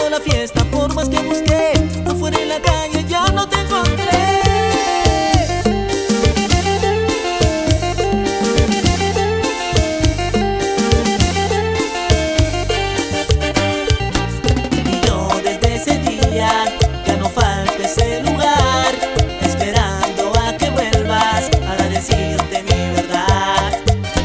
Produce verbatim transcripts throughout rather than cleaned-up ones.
terminó la fiesta, por más que busqué afuera en la calle ya no te encontré. Y yo desde ese día ya no falta ese lugar, esperando a que vuelvas para decirte mi verdad.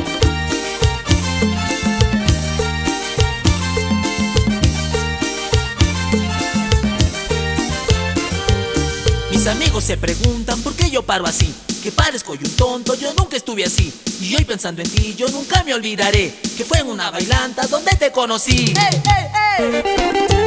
Mis amigos se preguntan por qué yo paro así, que parezco yo un tonto, yo nunca estuve así. Y hoy pensando en ti yo nunca me olvidaré que fue en una bailanta donde te conocí. ¡Ey, ey, ey!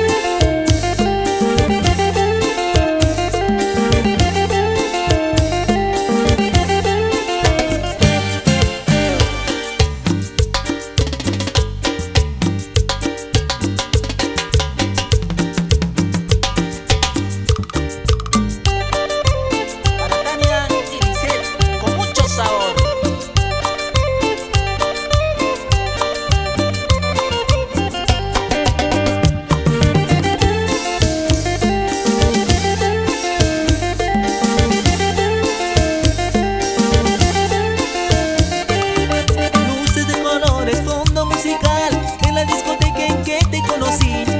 Luces de colores, fondo musical, en la discoteca en que te conocí.